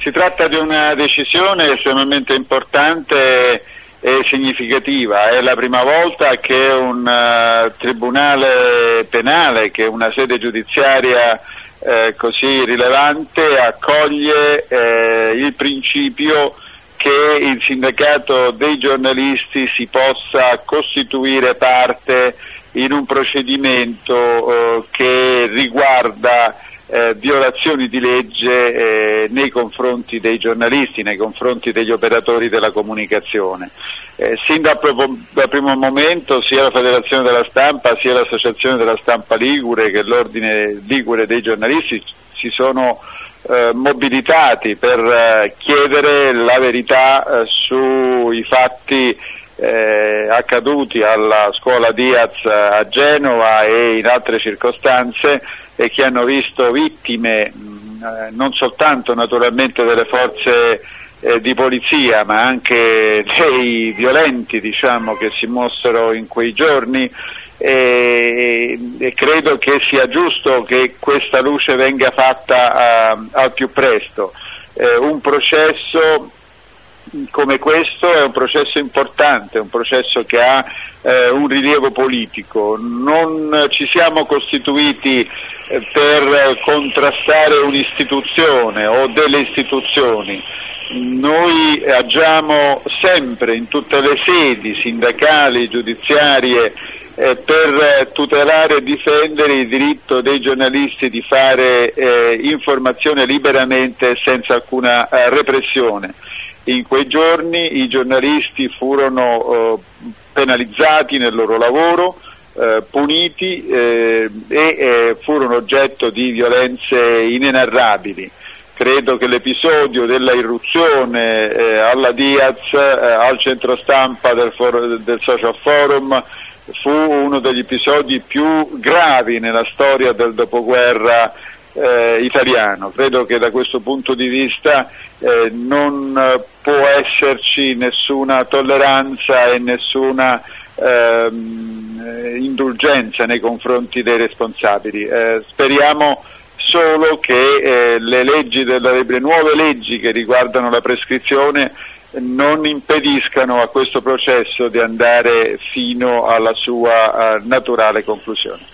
Si tratta di una decisione estremamente importante e significativa. È la prima volta che un tribunale penale, che una sede giudiziaria così rilevante, accoglie il principio che il sindacato dei giornalisti si possa costituire parte in un procedimento che riguarda violazioni di legge nei confronti dei giornalisti, nei confronti degli operatori della comunicazione. Sin dal primo momento sia la Federazione della Stampa sia l'Associazione della Stampa Ligure che l'Ordine Ligure dei giornalisti si sono mobilitati per chiedere la verità sui fatti accaduti alla scuola Diaz a Genova e in altre circostanze, e che hanno visto vittime non soltanto naturalmente delle forze di polizia, ma anche dei violenti, diciamo, che si mossero in quei giorni, e credo che sia giusto che questa luce venga fatta al più presto. Un processo come questo è un processo importante, un processo che ha un rilievo politico. Non ci siamo costituiti per contrastare un'istituzione o delle istituzioni. Noi agiamo sempre in tutte le sedi sindacali, giudiziarie, per tutelare e difendere il diritto dei giornalisti di fare informazione liberamente e senza alcuna repressione. In quei giorni i giornalisti furono penalizzati nel loro lavoro, puniti e furono oggetto di violenze inenarrabili. Credo che l'episodio della irruzione alla Diaz, al centro stampa del Social Forum, fu uno degli episodi più gravi nella storia del dopoguerra italiano. Credo che da questo punto di vista non può esserci nessuna tolleranza e nessuna indulgenza nei confronti dei responsabili. Speriamo solo che le nuove leggi che riguardano la prescrizione non impediscano a questo processo di andare fino alla sua naturale conclusione.